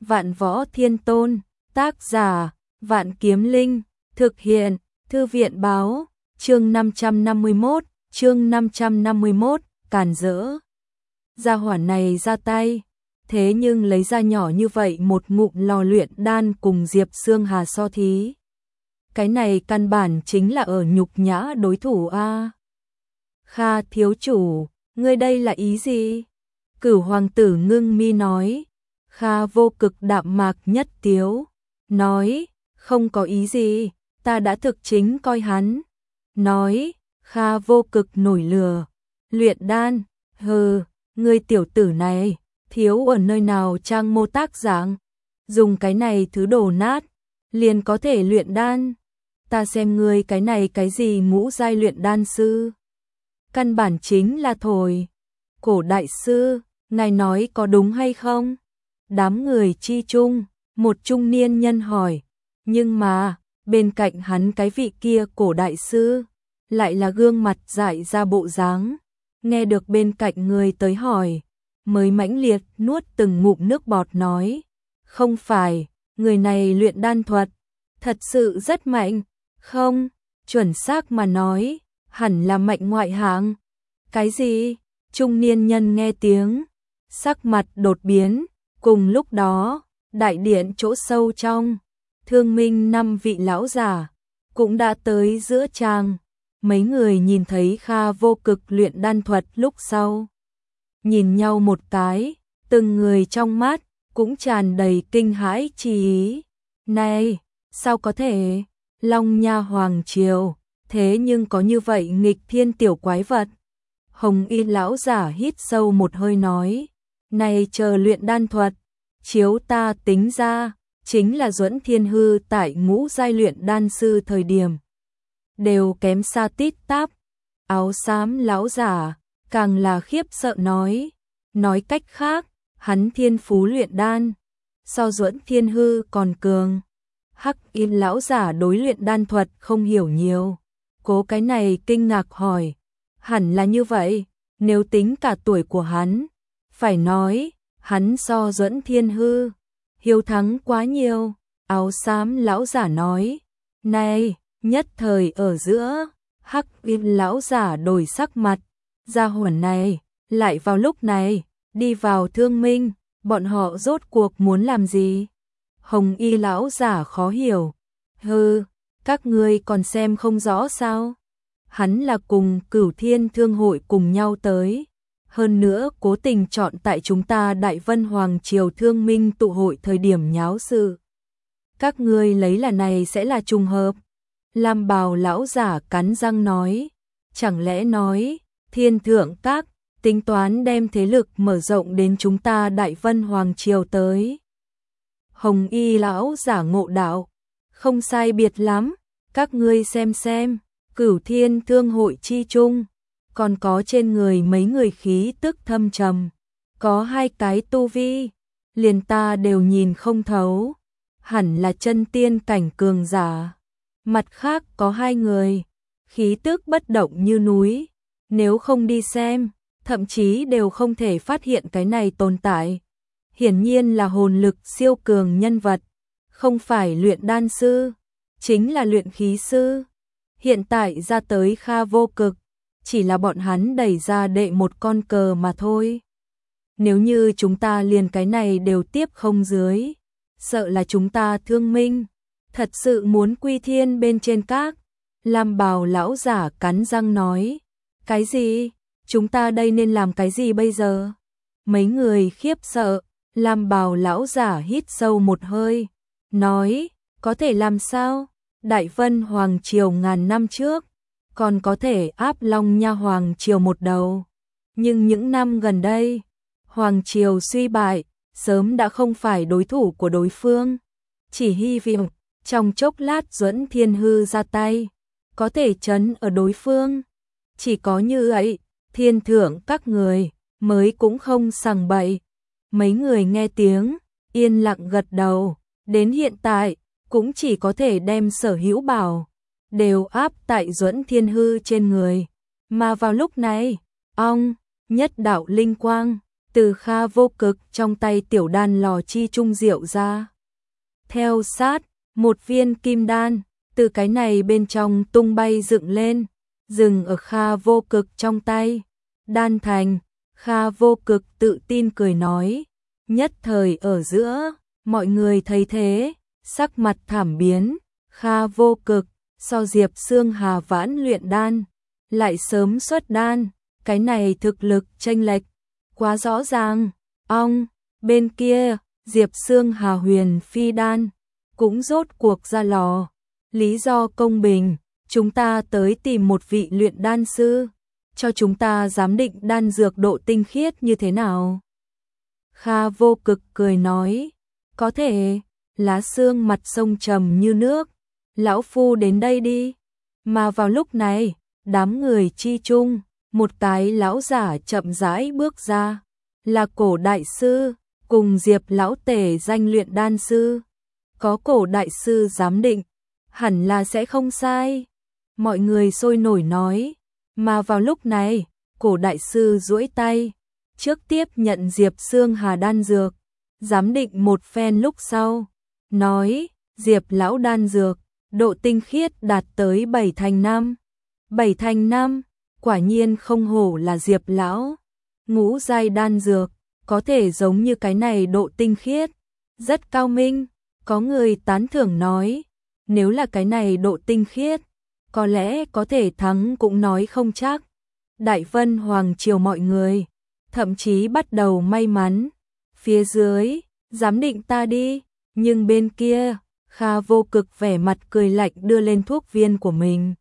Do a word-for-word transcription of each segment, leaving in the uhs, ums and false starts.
Vạn Võ Thiên Tôn, tác giả, Vạn Kiếm Linh, thực hiện, Thư viện báo, chương năm trăm năm mươi mốt, chương năm trăm năm mươi mốt, càn rỡ. Gia hỏa này ra tay, thế nhưng lấy ra nhỏ như vậy một ngụm lò luyện đan cùng Diệp Xương Hà so thí. Cái này căn bản chính là ở nhục nhã đối thủ a. Kha thiếu chủ, ngươi đây là ý gì? Cửu hoàng tử ngưng mi nói. Kha vô cực đạm mạc nhất tiếu, nói, không có ý gì, ta đã thực chính coi hắn. Nói, Kha vô cực nổi lửa, luyện đan, hừ, ngươi tiểu tử này, thiếu ở nơi nào trang mô tác dạng, dùng cái này thứ đồ nát, liền có thể luyện đan. Ta xem ngươi cái này cái gì ngũ giai luyện đan sư. Căn bản chính là thổi. Cổ đại sư, ngài nói có đúng hay không? Đám người chi chung, một trung niên nhân hỏi, nhưng mà, bên cạnh hắn cái vị kia cổ đại sư, lại là gương mặt dại ra bộ dáng. Nghe được bên cạnh người tới hỏi, mới mãnh liệt nuốt từng ngụm nước bọt nói, không phải, người này luyện đan thuật, thật sự rất mạnh, không, chuẩn xác mà nói, hẳn là mạnh ngoại hạng. Cái gì? Trung niên nhân nghe tiếng, sắc mặt đột biến. Cùng lúc đó, đại điện chỗ sâu trong, Thương Minh năm vị lão giả cũng đã tới giữa tràng. Mấy người nhìn thấy Kha vô cực luyện đan thuật lúc sau, nhìn nhau một cái, từng người trong mắt cũng tràn đầy kinh hãi chi ý. Này, sao có thể? Long Nha Hoàng Triều, thế nhưng có như vậy nghịch thiên tiểu quái vật. Hồng Y lão giả hít sâu một hơi nói, này chờ luyện đan thuật, chiếu ta tính ra, chính là Duẫn Thiên Hư tại ngũ giai luyện đan sư thời điểm. Đều kém xa tít tắp. Áo xám lão giả, càng là khiếp sợ nói. Nói cách khác, hắn thiên phú luyện đan, so Duẫn Thiên Hư còn cường. Hắc Y lão giả đối luyện đan thuật không hiểu nhiều. Cố cái này kinh ngạc hỏi, hẳn là như vậy, nếu tính cả tuổi của hắn, phải nói, hắn so Duẫn Thiên Hư hiếu thắng quá nhiều. Áo xám lão giả nói, này, nhất thời ở giữa, Hắc Y lão giả đổi sắc mặt, gia hỏa này, lại vào lúc này, đi vào Thương Minh, bọn họ rốt cuộc muốn làm gì? Hồng Y lão giả khó hiểu, hừ, các ngươi còn xem không rõ sao? Hắn là cùng Cửu Thiên Thương hội cùng nhau tới. Hơn nữa cố tình chọn tại chúng ta Đại Vân Hoàng Triều Thương Minh tụ hội thời điểm nháo sự. Các ngươi lấy là này sẽ là trùng hợp. Lam bào lão giả cắn răng nói. Chẳng lẽ nói, Thiên Thượng Các, tính toán đem thế lực mở rộng đến chúng ta Đại Vân Hoàng Triều tới. Hồng Y lão giả ngộ đạo. Không sai biệt lắm, các ngươi xem xem, Cửu Thiên Thương hội chi chung. Còn có trên người mấy người khí tức thâm trầm, có hai cái tu vi, liền ta đều nhìn không thấu, hẳn là chân tiên cảnh cường giả. Mặt khác có hai người, khí tức bất động như núi, nếu không đi xem, thậm chí đều không thể phát hiện cái này tồn tại. Hiển nhiên là hồn lực siêu cường nhân vật, không phải luyện đan sư, chính là luyện khí sư. Hiện tại ra tới Kha vô cực, chỉ là bọn hắn đẩy ra đệ một con cờ mà thôi. Nếu như chúng ta liền cái này đều tiếp không dưới, sợ là chúng ta Thương Minh thật sự muốn quy thiên bên trên các. Lam bào lão giả cắn răng nói, cái gì? Chúng ta đây nên làm cái gì bây giờ? Mấy người khiếp sợ. Lam bào lão giả hít sâu một hơi, nói, có thể làm sao? Đại Vân Hoàng Triều ngàn năm trước, còn có thể áp Long Nha Hoàng Triều một đầu. Nhưng những năm gần đây, Hoàng Triều suy bại, sớm đã không phải đối thủ của đối phương. Chỉ hy vọng, trong chốc lát Duẫn Thiên Hư ra tay, có thể trấn ở đối phương. Chỉ có như vậy, Thiên Thượng các người, mới cũng không sằng bậy. Mấy người nghe tiếng, yên lặng gật đầu, đến hiện tại, cũng chỉ có thể đem sở hữu bảo đều áp tại Duẫn Thiên Hư trên người. Mà vào lúc này, ong, nhất đạo linh quang, từ Kha Vô Cực trong tay tiểu đan lò chi trung diệu ra. Theo sát, một viên kim đan, từ cái này bên trong tung bay dựng lên, dừng ở Kha Vô Cực trong tay. Đan thành, Kha Vô Cực tự tin cười nói. Nhất thời ở giữa, mọi người thấy thế, sắc mặt thảm biến. Kha Vô Cực, so Diệp Xương Hà vãn luyện đan, lại sớm xuất đan, cái này thực lực chênh lệch quá rõ ràng. Ong, bên kia, Diệp Xương Hà huyền phi đan, cũng rốt cuộc ra lò. Lý do công bình, chúng ta tới tìm một vị luyện đan sư, cho chúng ta giám định đan dược độ tinh khiết như thế nào. Kha Vô Cực cười nói, có thể. Lá Xương mặt sông trầm như nước, lão phu đến đây đi. Mà vào lúc này, đám người chi chung, một cái lão giả chậm rãi bước ra, là Cổ đại sư, cùng Diệp lão tể danh luyện đan sư. Có Cổ đại sư giám định, hẳn là sẽ không sai. Mọi người sôi nổi nói, mà vào lúc này, Cổ đại sư duỗi tay, trước tiếp nhận Diệp Xương Hà đan dược, giám định một phen lúc sau, nói, Diệp lão đan dược, độ tinh khiết đạt tới bảy thành năm. Bảy thành năm, quả nhiên không hổ là Diệp lão. Ngũ giai đan dược, có thể giống như cái này độ tinh khiết, rất cao minh. Có người tán thưởng nói, nếu là cái này độ tinh khiết, có lẽ có thể thắng cũng nói không chắc. Đại Vân Hoàng triều mọi người, thậm chí bắt đầu may mắn. Phía dưới, giám định ta đi. Nhưng bên kia, Kha Vô Cực vẻ mặt cười lạnh đưa lên thuốc viên của mình.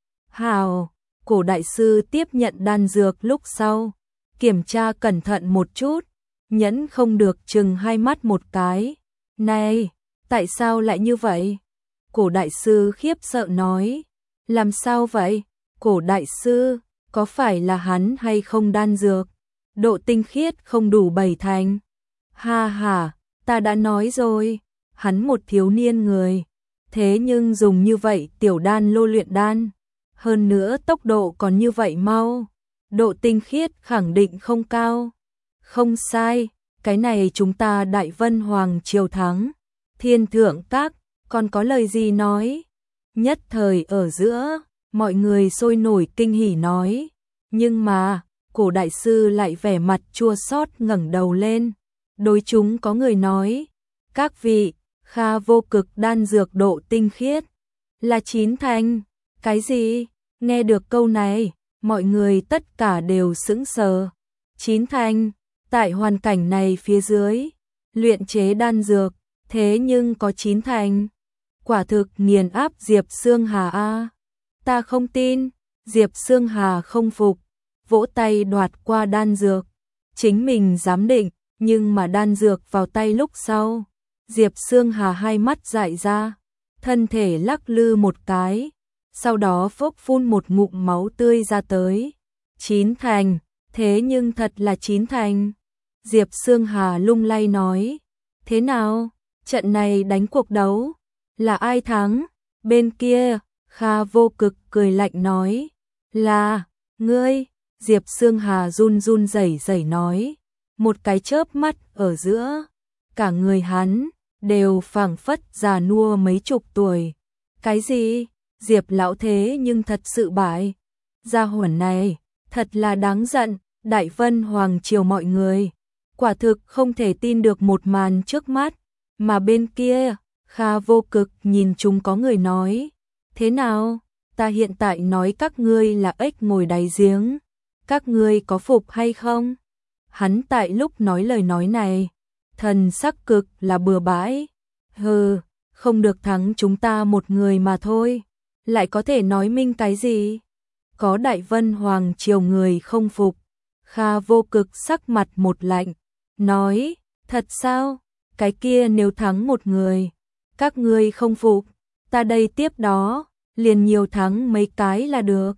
Hào, Cổ đại sư tiếp nhận đan dược lúc sau, kiểm tra cẩn thận một chút, nhẫn không được chừng hai mắt một cái. Này, tại sao lại như vậy? Cổ đại sư khiếp sợ nói. Làm sao vậy? Cổ đại sư, có phải là hắn hay không đan dược? Độ tinh khiết không đủ bảy thành. Ha ha, ta đã nói rồi, hắn một thiếu niên người, thế nhưng dùng như vậy tiểu đan lô luyện đan, hơn nữa tốc độ còn như vậy mau, độ tinh khiết khẳng định không cao. Không sai, cái này chúng ta Đại Vân Hoàng triều thắng. Thiên Thượng Các, còn có lời gì nói? Nhất thời ở giữa, mọi người sôi nổi kinh hỉ nói, nhưng mà, Cổ đại sư lại vẻ mặt chua xót ngẩng đầu lên. Đối chúng có người nói, các vị, Kha Vô Cực đan dược độ tinh khiết là chín thành. Cái gì? Nghe được câu này, mọi người tất cả đều sững sờ. Chín thành, tại hoàn cảnh này phía dưới, luyện chế đan dược, thế nhưng có chín thành. Quả thực nghiền áp Diệp Xương Hà a. Ta không tin. Diệp Xương Hà không phục, vỗ tay đoạt qua đan dược, chính mình giám định. Nhưng mà đan dược vào tay lúc sau, Diệp Xương Hà hai mắt dại ra, thân thể lắc lư một cái, sau đó phốc phun một ngụm máu tươi ra tới. Chín thành, thế nhưng thật là chín thành. Diệp Xương Hà lung lay nói, thế nào, trận này đánh cuộc đấu, là ai thắng? Bên kia, Kha Vô Cực cười lạnh nói, là, ngươi. Diệp Xương Hà run run rẩy rẩy nói. Một cái chớp mắt ở giữa, cả người hắn đều phảng phất già nua mấy chục tuổi. Cái gì? Diệp lão thế nhưng thật sự bại. Gia hỏa này, thật là đáng giận. Đại Vân Hoàng triều mọi người, quả thực không thể tin được một màn trước mắt. Mà bên kia, Kha Vô Cực nhìn chúng có người nói, thế nào? Ta hiện tại nói các ngươi là ếch ngồi đáy giếng, các ngươi có phục hay không? Hắn tại lúc nói lời nói này, thần sắc cực là bừa bãi. Hừ, không được thắng chúng ta một người mà thôi, lại có thể nói minh cái gì? Có Đại Vân Hoàng triều người không phục. Kha Vô Cực sắc mặt một lạnh, nói, thật sao? Cái kia nếu thắng một người, các ngươi không phục, ta đây tiếp đó, liền nhiều thắng mấy cái là được.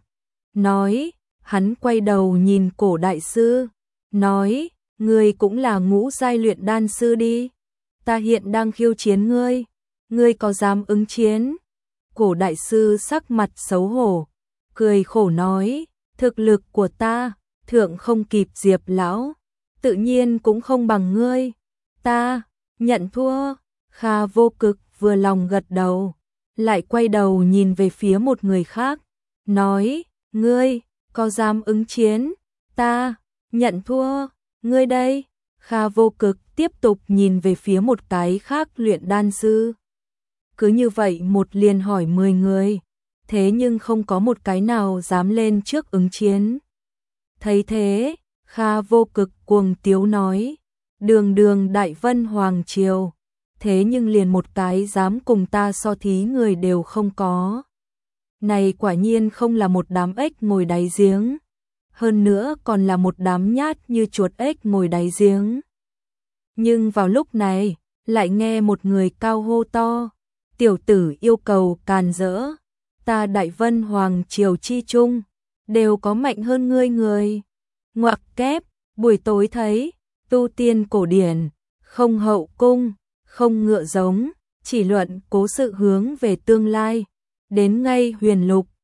Nói, hắn quay đầu nhìn Cổ đại sư, nói, ngươi cũng là ngũ giai luyện đan sư đi. Ta hiện đang khiêu chiến ngươi, ngươi có dám ứng chiến? Cổ đại sư sắc mặt xấu hổ, cười khổ nói, thực lực của ta, thượng không kịp Diệp lão, tự nhiên cũng không bằng ngươi. Ta nhận thua. Kha Vô Cực vừa lòng gật đầu, lại quay đầu nhìn về phía một người khác, nói, ngươi, có dám ứng chiến? Ta nhận thua, ngươi đây. Kha Vô Cực tiếp tục nhìn về phía một cái khác luyện đan sư. Cứ như vậy một liền hỏi mười người, thế nhưng không có một cái nào dám lên trước ứng chiến. Thấy thế, Kha Vô Cực cuồng tiếu nói, đường đường Đại Vân Hoàng Triều, thế nhưng liền một cái dám cùng ta so thí người đều không có. Này quả nhiên không là một đám ếch ngồi đáy giếng, hơn nữa còn là một đám nhát như chuột ếch ngồi đáy giếng. Nhưng vào lúc này, lại nghe một người cao hô to, tiểu tử yêu cầu càn rỡ, ta Đại Vân Hoàng Triều chi chung, đều có mạnh hơn ngươi người. Ngoặc kép, buổi tối thấy, tu tiên cổ điển, không hậu cung, không ngựa giống, chỉ luận cố sự hướng về tương lai, đến ngay huyền lục,